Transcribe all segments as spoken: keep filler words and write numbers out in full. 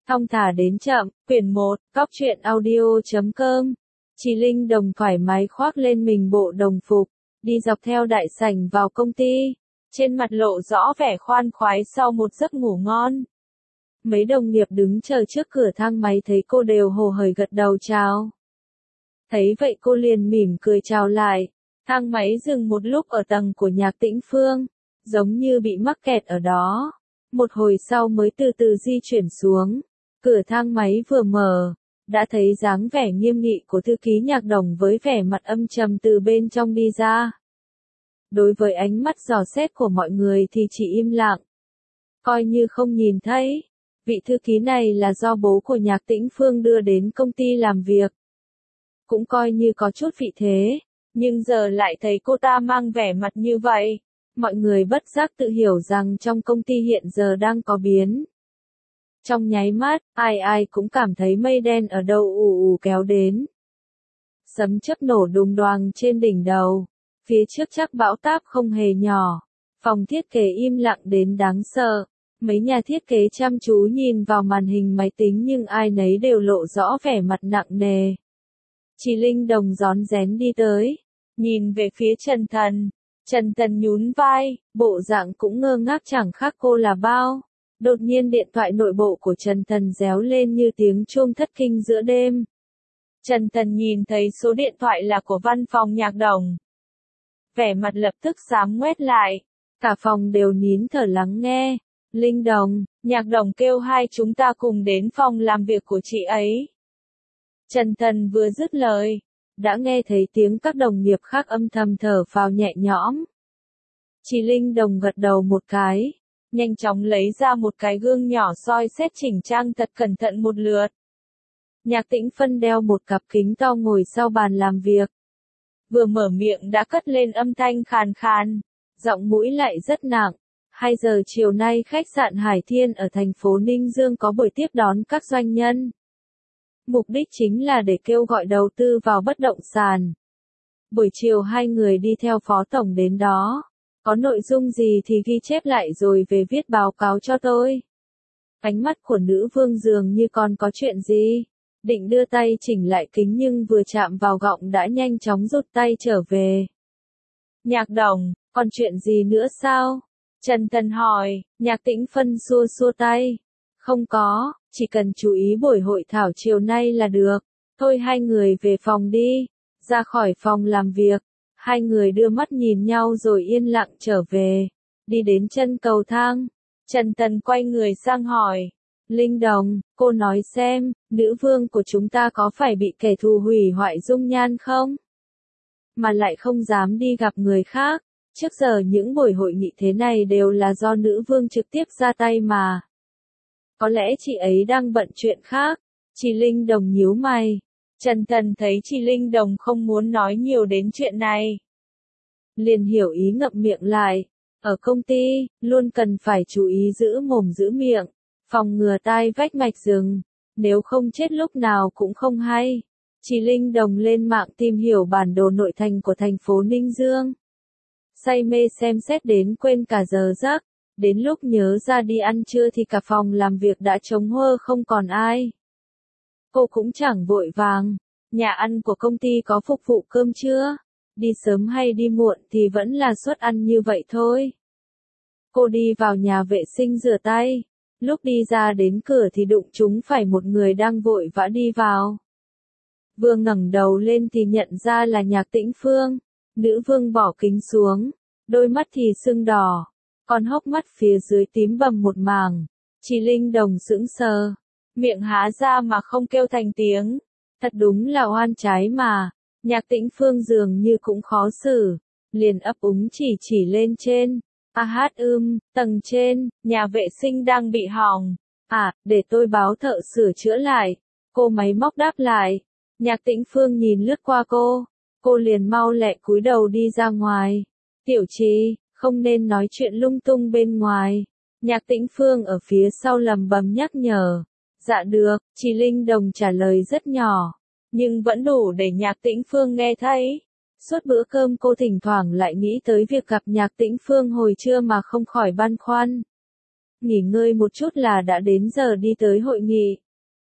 Thong thả đến chậm, quyển một, cóc truyện audio chấm com. Chị Linh Đồng thoải mái khoác lên mình bộ đồng phục, đi dọc theo đại sảnh vào công ty, trên mặt lộ rõ vẻ khoan khoái sau một giấc ngủ ngon. Mấy đồng nghiệp đứng chờ trước cửa thang máy thấy cô đều hồ hởi gật đầu chào. Thấy vậy cô liền mỉm cười chào lại. Thang máy dừng một lúc ở tầng của Nhạc Tĩnh Phương, giống như bị mắc kẹt ở đó. Một hồi sau mới từ từ di chuyển xuống. Cửa thang máy vừa mở, đã thấy dáng vẻ nghiêm nghị của thư ký Nhạc Đồng với vẻ mặt âm trầm từ bên trong đi ra. Đối với ánh mắt dò xét của mọi người thì chỉ im lặng, coi như không nhìn thấy. Vị thư ký này là do bố của Nhạc Tĩnh Phương đưa đến công ty làm việc. Cũng coi như có chút vị thế, nhưng giờ lại thấy cô ta mang vẻ mặt như vậy. Mọi người bất giác tự hiểu rằng trong công ty hiện giờ đang có biến. Trong nháy mắt, ai ai cũng cảm thấy mây đen ở đâu ù ù kéo đến. Sấm chớp nổ đùng đoàng trên đỉnh đầu. Phía trước chắc bão táp không hề nhỏ. Phòng thiết kế im lặng đến đáng sợ. Mấy nhà thiết kế chăm chú nhìn vào màn hình máy tính nhưng ai nấy đều lộ rõ vẻ mặt nặng nề. Chị Linh Đồng rón rén đi tới, nhìn về phía Trần Thần. Trần Thần nhún vai, bộ dạng cũng ngơ ngác chẳng khác cô là bao. Đột nhiên điện thoại nội bộ của Trần Thần réo lên như tiếng chuông thất kinh giữa đêm. Trần Thần nhìn thấy số điện thoại là của văn phòng Nhạc Đồng. Vẻ mặt lập tức xám ngoét lại. Cả phòng đều nín thở lắng nghe. Linh Đồng, Nhạc Đồng kêu hai chúng ta cùng đến phòng làm việc của chị ấy. Trần Thần vừa dứt lời, đã nghe thấy tiếng các đồng nghiệp khác âm thầm thở phào nhẹ nhõm. Chị Linh Đồng gật đầu một cái, nhanh chóng lấy ra một cái gương nhỏ soi xét chỉnh trang thật cẩn thận một lượt. Nhạc Tĩnh Phân đeo một cặp kính to ngồi sau bàn làm việc. Vừa mở miệng đã cất lên âm thanh khàn khàn, giọng mũi lại rất nặng. Hai giờ chiều nay khách sạn Hải Thiên ở thành phố Ninh Dương có buổi tiếp đón các doanh nhân. Mục đích chính là để kêu gọi đầu tư vào bất động sản. Buổi chiều hai người đi theo phó tổng đến đó. Có nội dung gì thì ghi chép lại rồi về viết báo cáo cho tôi. Ánh mắt của nữ vương dường như còn có chuyện gì. Định đưa tay chỉnh lại kính nhưng vừa chạm vào gọng đã nhanh chóng rút tay trở về. Nhạc Đồng, còn chuyện gì nữa sao? Trần Thần hỏi. Nhạc Tĩnh Phân xua xua tay. Không có, chỉ cần chú ý buổi hội thảo chiều nay là được. Thôi hai người về phòng đi. Ra khỏi phòng làm việc, hai người đưa mắt nhìn nhau rồi yên lặng trở về. Đi đến chân cầu thang, Trần Thần quay người sang hỏi. Linh Đồng, cô nói xem, nữ vương của chúng ta có phải bị kẻ thù hủy hoại dung nhan không? Mà lại không dám đi gặp người khác. Trước giờ những buổi hội nghị thế này đều là do nữ vương trực tiếp ra tay mà. Có lẽ chị ấy đang bận chuyện khác. Chị Linh Đồng nhíu mày. Trần Thần thấy chị Linh Đồng không muốn nói nhiều đến chuyện này. Liền hiểu ý ngậm miệng lại. Ở công ty, luôn cần phải chú ý giữ mồm giữ miệng, phòng ngừa tai vách mạch rừng. Nếu không chết lúc nào cũng không hay. Chị Linh Đồng lên mạng tìm hiểu bản đồ nội thành của thành phố Ninh Dương. Say mê xem xét đến quên cả giờ giấc. Đến lúc nhớ ra đi ăn trưa thì cả phòng làm việc đã trống huơ không còn ai. Cô cũng chẳng vội vàng. Nhà ăn của công ty có phục vụ cơm trưa. Đi sớm hay đi muộn thì vẫn là suất ăn như vậy thôi. Cô đi vào nhà vệ sinh rửa tay. Lúc đi ra đến cửa thì đụng trúng phải một người đang vội vã đi vào. Vừa ngẩng đầu lên thì nhận ra là Nhạc Tĩnh Phương. Nữ vương bỏ kính xuống. Đôi mắt thì sưng đỏ. Còn hốc mắt phía dưới tím bầm một mảng. Chị Linh Đồng sững sờ. Miệng há ra mà không kêu thành tiếng. Thật đúng là oan trái mà. Nhạc Tĩnh Phương dường như cũng khó xử. Liền ấp úng chỉ chỉ lên trên. A hát ưm, tầng trên, nhà vệ sinh đang bị hỏng. À, để tôi báo thợ sửa chữa lại. Cô máy móc đáp lại. Nhạc Tĩnh Phương nhìn lướt qua cô. Cô liền mau lẹ cúi đầu đi ra ngoài. Tiểu Trì, không nên nói chuyện lung tung bên ngoài. Nhạc Tĩnh Phương ở phía sau lầm bầm nhắc nhở. Dạ được, chị Linh Đồng trả lời rất nhỏ. Nhưng vẫn đủ để Nhạc Tĩnh Phương nghe thấy. Suốt bữa cơm cô thỉnh thoảng lại nghĩ tới việc gặp Nhạc Tĩnh Phương hồi trưa mà không khỏi băn khoăn. nghỉ ngơi một chút là đã đến giờ đi tới hội nghị.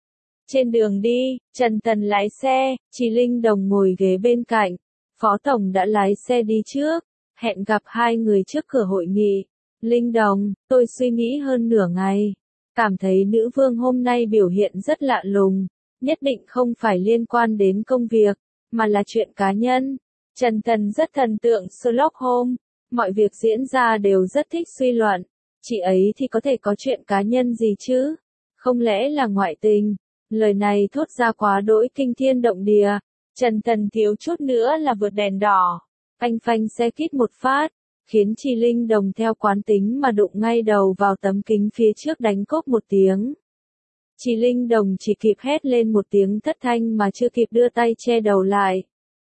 Trên đường đi, Trần Tần lái xe, Trì Linh Đồng ngồi ghế bên cạnh, Phó Tổng đã lái xe đi trước, hẹn gặp hai người trước cửa hội nghị. Linh Đồng, tôi suy nghĩ hơn nửa ngày, cảm thấy nữ vương hôm nay biểu hiện rất lạ lùng, nhất định không phải liên quan đến công việc, mà là chuyện cá nhân. Trần Tần rất thần tượng Sherlock Holmes, mọi việc diễn ra đều rất thích suy luận, chị ấy thì có thể có chuyện cá nhân gì chứ? Không lẽ là ngoại tình? Lời này thốt ra quá đỗi kinh thiên động địa, Trần Tần thiếu chút nữa là vượt đèn đỏ, phanh phanh xe kít một phát, khiến Trì Linh Đồng theo quán tính mà đụng ngay đầu vào tấm kính phía trước đánh cốp một tiếng. Trì Linh Đồng chỉ kịp hét lên một tiếng thất thanh mà chưa kịp đưa tay che đầu lại.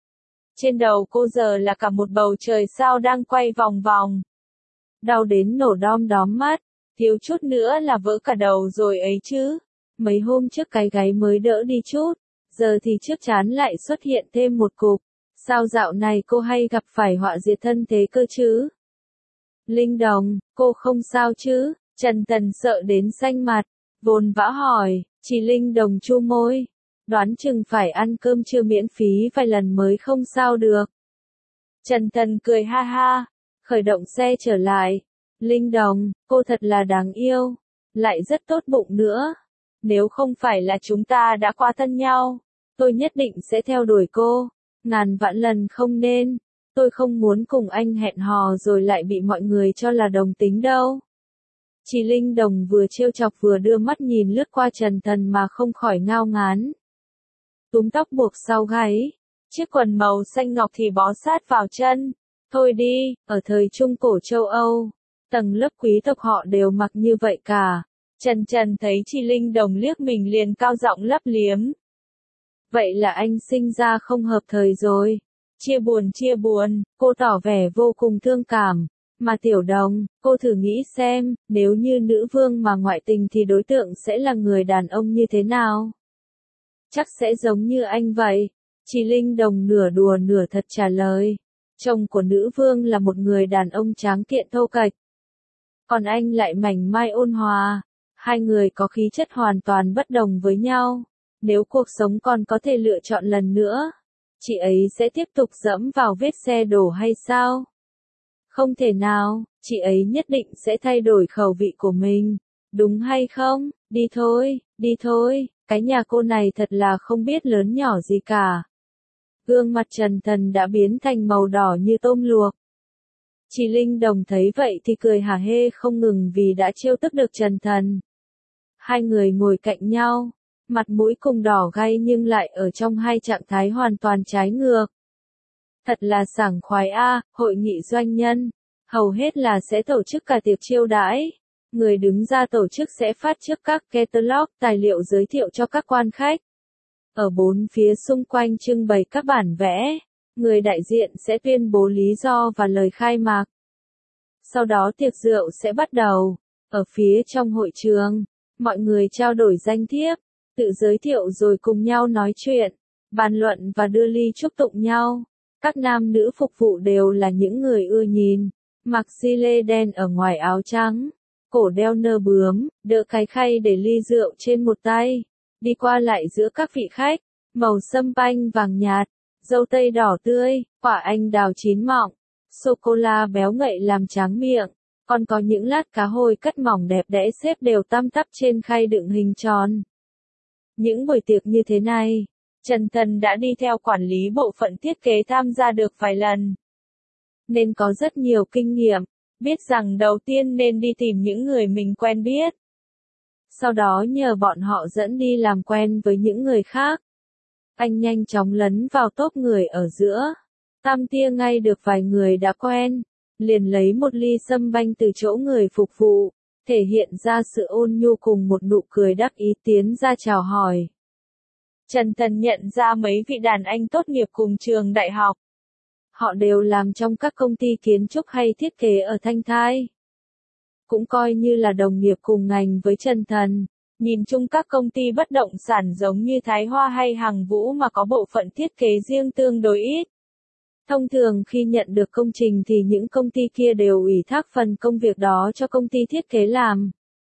Trên đầu cô giờ là cả một bầu trời sao đang quay vòng vòng. Đau đến nổ đom đóm mắt, thiếu chút nữa là vỡ cả đầu rồi ấy chứ. Mấy hôm trước cái gáy mới đỡ đi chút, giờ thì trước trán lại xuất hiện thêm một cục. Sao dạo này cô hay gặp phải họa diệt thân thế cơ chứ? Linh Đồng, cô không sao chứ? Trần Tần sợ đến xanh mặt, vồn vã hỏi. Trì Linh Đồng chu môi, đoán chừng phải ăn cơm trưa miễn phí vài lần mới không sao được. Trần Tần cười ha ha, khởi động xe trở lại. Linh Đồng, cô thật là đáng yêu, lại rất tốt bụng nữa. Nếu không phải là chúng ta đã qua thân nhau, tôi nhất định sẽ theo đuổi cô. Ngàn vạn lần không nên, tôi không muốn cùng anh hẹn hò rồi lại bị mọi người cho là đồng tính đâu. Trì Linh Đồng vừa trêu chọc vừa đưa mắt nhìn lướt qua Trần Tần mà không khỏi ngao ngán. Túm tóc buộc sau gáy, chiếc quần màu xanh ngọc thì bó sát vào chân. Thôi đi, ở thời Trung Cổ châu Âu, tầng lớp quý tộc họ đều mặc như vậy cả. Trần Trần thấy Trì Linh Đồng liếc mình liền cao giọng lấp liếm. Vậy là anh sinh ra không hợp thời rồi. Chia buồn chia buồn, cô tỏ vẻ vô cùng thương cảm. Mà Tiểu Đồng, cô thử nghĩ xem, nếu như nữ vương mà ngoại tình thì đối tượng sẽ là người đàn ông như thế nào? Chắc sẽ giống như anh vậy. Trì Linh Đồng nửa đùa nửa thật trả lời. Chồng của nữ vương là một người đàn ông tráng kiện thô kệch. Còn anh lại mảnh mai ôn hòa. Hai người có khí chất hoàn toàn bất đồng với nhau. Nếu cuộc sống còn có thể lựa chọn lần nữa, chị ấy sẽ tiếp tục dẫm vào vết xe đổ hay sao? Không thể nào, chị ấy nhất định sẽ thay đổi khẩu vị của mình, đúng hay không? Đi thôi, đi thôi, cái nhà cô này thật là không biết lớn nhỏ gì cả. Gương mặt Trần Tần đã biến thành màu đỏ như tôm luộc. Trì Linh Đồng thấy vậy thì cười hả hê không ngừng vì đã trêu tức được Trần Tần. Hai người ngồi cạnh nhau, mặt mũi cùng đỏ gay nhưng lại ở trong hai trạng thái hoàn toàn trái ngược. Thật là sảng khoái a, hội nghị doanh nhân, hầu hết là sẽ tổ chức cả tiệc chiêu đãi. Người đứng ra tổ chức sẽ phát trước các catalog tài liệu giới thiệu cho các quan khách. Ở bốn phía xung quanh trưng bày các bản vẽ, người đại diện sẽ tuyên bố lý do và lời khai mạc. Sau đó tiệc rượu sẽ bắt đầu. Ở phía trong hội trường, mọi người trao đổi danh thiếp, tự giới thiệu rồi cùng nhau nói chuyện, bàn luận và đưa ly chúc tụng nhau. Các nam nữ phục vụ đều là những người ưa nhìn, mặc xi lê đen ở ngoài áo trắng, cổ đeo nơ bướm, đỡ cái khay để ly rượu trên một tay, đi qua lại giữa các vị khách, màu sâm panh vàng nhạt, dâu tây đỏ tươi, quả anh đào chín mọng, sô-cô-la béo ngậy làm tráng miệng, còn có những lát cá hồi cắt mỏng đẹp đẽ xếp đều tăm tắp trên khay đựng hình tròn. Những buổi tiệc như thế này, Trần Tần đã đi theo quản lý bộ phận thiết kế tham gia được vài lần. Nên có rất nhiều kinh nghiệm, biết rằng đầu tiên nên đi tìm những người mình quen biết. Sau đó nhờ bọn họ dẫn đi làm quen với những người khác. Anh nhanh chóng lấn vào tốp người ở giữa. Tam tia ngay được vài người đã quen. Liền lấy một ly sâm banh từ chỗ người phục vụ, thể hiện ra sự ôn nhu cùng một nụ cười đắc ý tiến ra chào hỏi. Trần Tần nhận ra mấy vị đàn anh tốt nghiệp cùng trường đại học. Họ đều làm trong các công ty kiến trúc hay thiết kế ở Thanh Thai. Cũng coi như là đồng nghiệp cùng ngành với Trần Tần. Nhìn chung các công ty bất động sản giống như Thái Hoa hay Hằng Vũ mà có bộ phận thiết kế riêng tương đối ít. Thông thường khi nhận được công trình thì những công ty kia đều ủy thác phần công việc đó cho công ty thiết kế làm.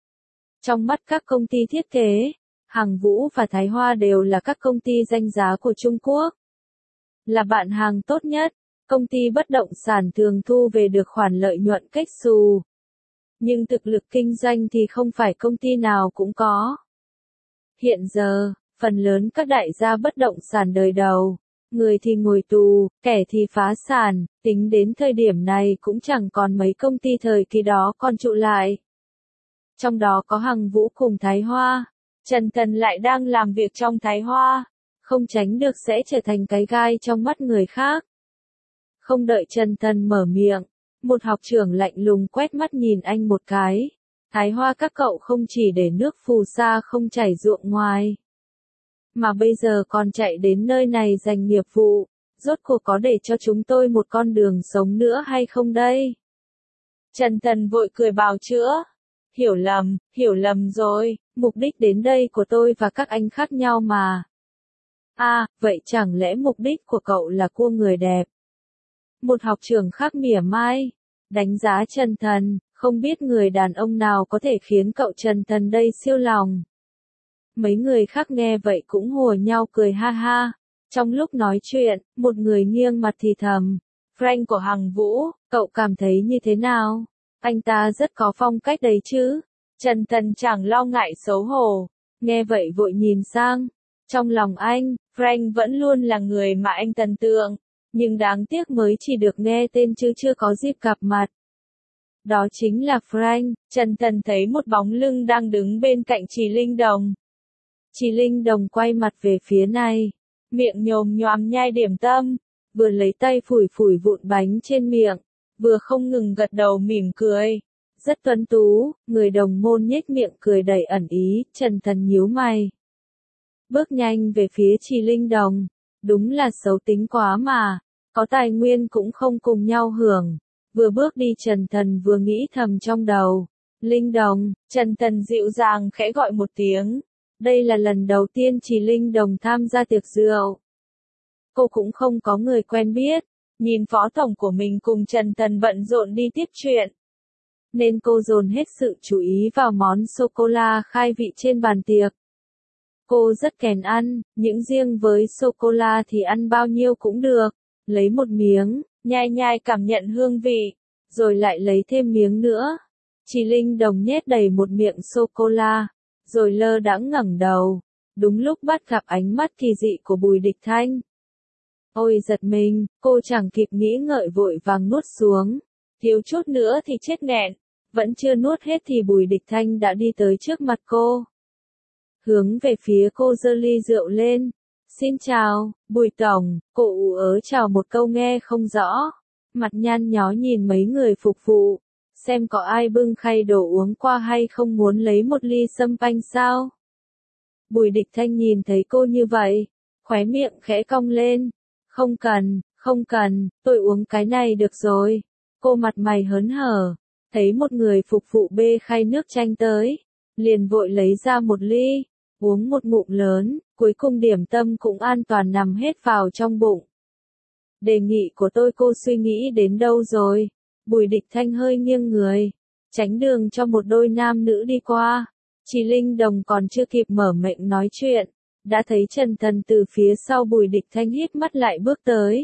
Trong mắt các công ty thiết kế, Hằng Vũ và Thái Hoa đều là các công ty danh giá của Trung Quốc. Là bạn hàng tốt nhất, công ty bất động sản thường thu về được khoản lợi nhuận cách xù. Nhưng thực lực kinh doanh thì không phải công ty nào cũng có. Hiện giờ, phần lớn các đại gia bất động sản đời đầu, người thì ngồi tù, kẻ thì phá sản, tính đến thời điểm này cũng chẳng còn mấy công ty thời kỳ đó còn trụ lại. Trong đó có Hằng Vũ cùng Thái Hoa, Trần Tần lại đang làm việc trong Thái Hoa, không tránh được sẽ trở thành cái gai trong mắt người khác. Không đợi Trần Tần mở miệng, một học trưởng lạnh lùng quét mắt nhìn anh một cái. Thái Hoa các cậu không chỉ để nước phù sa không chảy ruộng ngoài, mà bây giờ còn chạy đến nơi này giành nghiệp vụ, rốt cuộc có để cho chúng tôi một con đường sống nữa hay không đây? Trần Tần vội cười bào chữa. Hiểu lầm, hiểu lầm rồi, mục đích đến đây của tôi và các anh khác nhau mà. À, vậy chẳng lẽ mục đích của cậu là cua người đẹp? Một học trưởng khác mỉa mai, đánh giá Trần Tần, không biết người đàn ông nào có thể khiến cậu Trần Tần đây siêu lòng. Mấy người khác nghe vậy cũng hùa nhau cười ha ha. Trong lúc nói chuyện, một người nghiêng mặt thì thầm. Frank của Hằng Vũ, cậu cảm thấy như thế nào? Anh ta rất có phong cách đấy chứ. Trần Tần chẳng lo ngại xấu hổ. Nghe vậy vội nhìn sang. Trong lòng anh, Frank vẫn luôn là người mà anh thần tượng. Nhưng đáng tiếc mới chỉ được nghe tên chứ chưa có dịp gặp mặt. Đó chính là Frank. Trần Tần thấy một bóng lưng đang đứng bên cạnh Trì Linh Đồng. Trì Linh Đồng quay mặt về phía này, miệng nhồm nhoàm nhai điểm tâm, vừa lấy tay phủi phủi vụn bánh trên miệng, vừa không ngừng gật đầu mỉm cười. Rất tuấn tú, người đồng môn nhếch miệng cười đầy ẩn ý. Trần Tần nhíu mày, bước nhanh về phía Trì Linh Đồng. Đúng là xấu tính quá mà, có tài nguyên cũng không cùng nhau hưởng. Vừa bước đi Trần Tần vừa nghĩ thầm trong đầu. Linh Đồng, Trần Tần dịu dàng khẽ gọi một tiếng. Đây là lần đầu tiên Trì Linh Đồng tham gia tiệc rượu. Cô cũng không có người quen biết, nhìn phó tổng của mình cùng Trần Tần bận rộn đi tiếp chuyện. Nên cô dồn hết sự chú ý vào món sô-cô-la khai vị trên bàn tiệc. Cô rất kén ăn, những riêng với sô-cô-la thì ăn bao nhiêu cũng được. Lấy một miếng, nhai nhai cảm nhận hương vị, rồi lại lấy thêm miếng nữa. Trì Linh Đồng nhét đầy một miệng sô-cô-la, rồi lơ đãng ngẩng đầu. Đúng lúc bắt gặp ánh mắt kỳ dị của Bùi Địch Thanh. Ôi giật mình, cô chẳng kịp nghĩ ngợi vội vàng nuốt xuống. Thiếu chút nữa thì chết nghẹn. Vẫn chưa nuốt hết thì Bùi Địch Thanh đã đi tới trước mặt cô. Hướng về phía cô giơ ly rượu lên. Xin chào, Bùi Tổng, cô ú ớ chào một câu nghe không rõ. Mặt nhăn nhó nhìn mấy người phục vụ. Xem có ai bưng khay đồ uống qua hay không muốn lấy một ly sâm panh sao? Bùi Địch Thanh nhìn thấy cô như vậy, khóe miệng khẽ cong lên. Không cần, không cần, tôi uống cái này được rồi. Cô mặt mày hớn hở, thấy một người phục vụ bê khay nước chanh tới, liền vội lấy ra một ly, uống một ngụm lớn, cuối cùng điểm tâm cũng an toàn nằm hết vào trong bụng. Đề nghị của tôi cô suy nghĩ đến đâu rồi? Bùi Địch Thanh hơi nghiêng người, tránh đường cho một đôi nam nữ đi qua. Trì Linh Đồng còn chưa kịp mở miệng nói chuyện, đã thấy Trần Tần từ phía sau Bùi Địch Thanh híp mắt lại bước tới.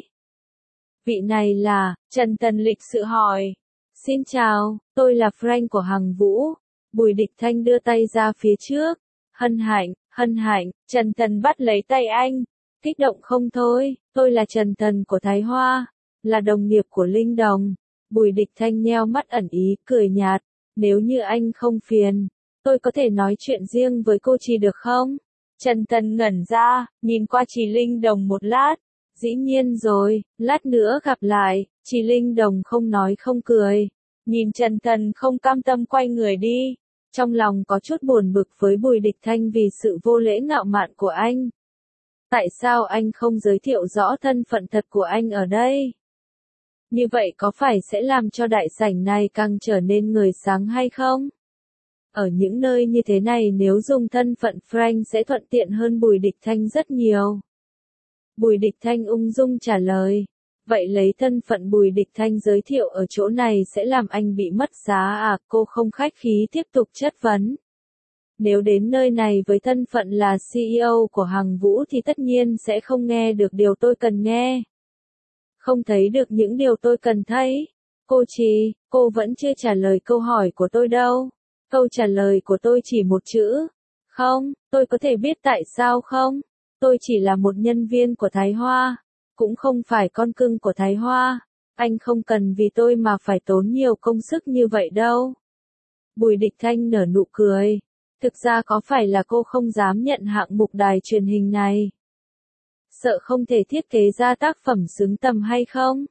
Vị này là, Trần Tần lịch sự hỏi. Xin chào, tôi là Frank của Hằng Vũ. Bùi Địch Thanh đưa tay ra phía trước. Hân hạnh, hân hạnh, Trần Tần bắt lấy tay anh. Kích động không thôi, tôi là Trần Tần của Thái Hoa, là đồng nghiệp của Linh Đồng. Bùi Địch Thanh nheo mắt ẩn ý, cười nhạt. Nếu như anh không phiền, tôi có thể nói chuyện riêng với cô Trì được không? Trần Tần ngẩn ra, nhìn qua Trì Linh Đồng một lát. Dĩ nhiên rồi, lát nữa gặp lại. Trì Linh Đồng không nói không cười. Nhìn Trần Tần không cam tâm quay người đi. Trong lòng có chút buồn bực với Bùi Địch Thanh vì sự vô lễ ngạo mạn của anh. Tại sao anh không giới thiệu rõ thân phận thật của anh ở đây? Như vậy có phải sẽ làm cho đại sảnh này càng trở nên người sáng hay không? Ở những nơi như thế này nếu dùng thân phận Frank sẽ thuận tiện hơn Bùi Địch Thanh rất nhiều. Bùi Địch Thanh ung dung trả lời. Vậy lấy thân phận Bùi Địch Thanh giới thiệu ở chỗ này sẽ làm anh bị mất giá à? Cô không khách khí tiếp tục chất vấn. Nếu đến nơi này với thân phận là xê e ô của Hằng Vũ thì tất nhiên sẽ không nghe được điều tôi cần nghe. Không thấy được những điều tôi cần thấy. Cô Trì, cô vẫn chưa trả lời câu hỏi của tôi đâu. Câu trả lời của tôi chỉ một chữ. Không, tôi có thể biết tại sao không? Tôi chỉ là một nhân viên của Thái Hoa. Cũng không phải con cưng của Thái Hoa. Anh không cần vì tôi mà phải tốn nhiều công sức như vậy đâu. Bùi Địch Thanh nở nụ cười. Thực ra có phải là cô không dám nhận hạng mục đài truyền hình này? Sợ không thể thiết kế ra tác phẩm xứng tầm hay không?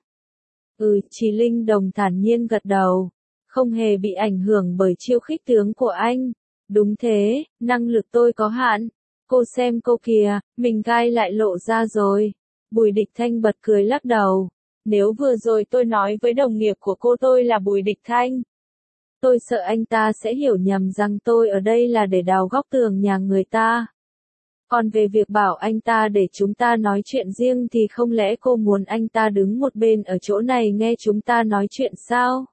Ừ, Chí Linh Đồng thản nhiên gật đầu. Không hề bị ảnh hưởng bởi chiêu khích tướng của anh. Đúng thế, năng lực tôi có hạn. Cô xem cô kìa, mình gai lại lộ ra rồi. Bùi Địch Thanh bật cười lắc đầu. Nếu vừa rồi tôi nói với đồng nghiệp của cô tôi là Bùi Địch Thanh, tôi sợ anh ta sẽ hiểu nhầm rằng tôi ở đây là để đào góc tường nhà người ta. Còn về việc bảo anh ta để chúng ta nói chuyện riêng thì không lẽ cô muốn anh ta đứng một bên ở chỗ này nghe chúng ta nói chuyện sao?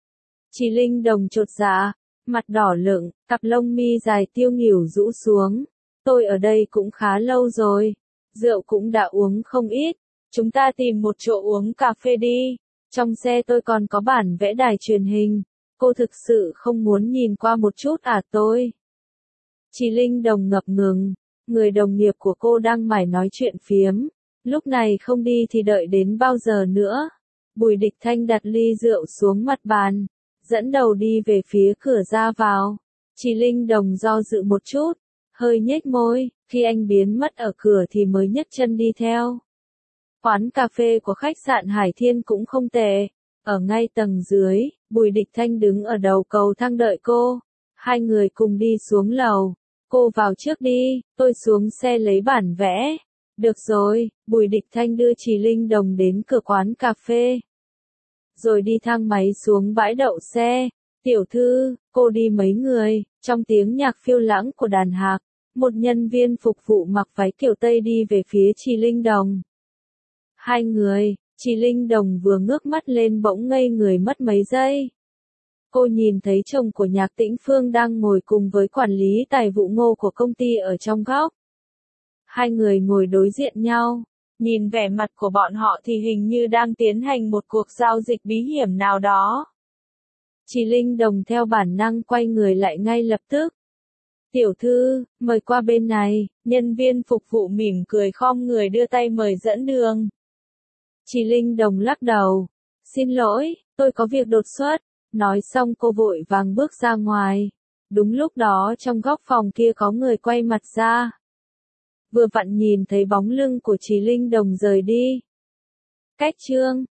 Chí Linh Đồng chột dạ, mặt đỏ lựng, cặp lông mi dài tiêu nghỉu rũ xuống. Tôi ở đây cũng khá lâu rồi. Rượu cũng đã uống không ít. Chúng ta tìm một chỗ uống cà phê đi. Trong xe tôi còn có bản vẽ đài truyền hình. Cô thực sự không muốn nhìn qua một chút à tôi? Chí Linh Đồng ngập ngừng. Người đồng nghiệp của cô đang mải nói chuyện phiếm. Lúc này không đi thì đợi đến bao giờ nữa? Bùi Địch Thanh đặt ly rượu xuống mặt bàn. Dẫn đầu đi về phía cửa ra vào. Chí Linh Đồng do dự một chút. Hơi nhếch môi. Khi anh biến mất ở cửa thì mới nhấc chân đi theo. Quán cà phê của khách sạn Hải Thiên cũng không tệ. Ở ngay tầng dưới, Bùi Địch Thanh đứng ở đầu cầu thang đợi cô. Hai người cùng đi xuống lầu. Cô vào trước đi, tôi xuống xe lấy bản vẽ. Được rồi, Bùi Địch Thanh đưa Chí Linh Đồng đến cửa quán cà phê. Rồi đi thang máy xuống bãi đậu xe. Tiểu thư, cô đi mấy người, trong tiếng nhạc phiêu lãng của đàn hạc. Một nhân viên phục vụ mặc váy kiểu Tây đi về phía Chí Linh Đồng. Hai người, Chí Linh Đồng vừa ngước mắt lên bỗng ngây người mất mấy giây. Cô nhìn thấy chồng của Nhạc Tĩnh Phương đang ngồi cùng với quản lý tài vụ Ngô của công ty ở trong góc. Hai người ngồi đối diện nhau. Nhìn vẻ mặt của bọn họ thì hình như đang tiến hành một cuộc giao dịch bí hiểm nào đó. Chí Linh Đồng theo bản năng quay người lại ngay lập tức. Tiểu thư, mời qua bên này, nhân viên phục vụ mỉm cười khom người đưa tay mời dẫn đường. Chí Linh Đồng lắc đầu. Xin lỗi, tôi có việc đột xuất. Nói xong cô vội vàng bước ra ngoài. Đúng lúc đó trong góc phòng kia có người quay mặt ra. Vừa vặn nhìn thấy bóng lưng của Chí Linh Đồng rời đi. Cách chương